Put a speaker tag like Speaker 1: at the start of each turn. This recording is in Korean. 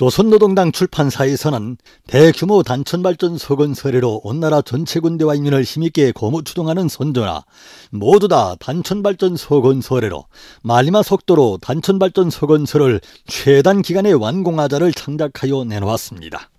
Speaker 1: 조선노동당 출판사에서는 대규모 단천발전소 건설로 온 나라 전체 군대와 인민을 힘있게 고무추동하는 선조나 모두 다 단천발전소 건설로 말리마 속도로 단천발전소 건설을 최단 기간에 완공하자를 창작하여 내놓았습니다.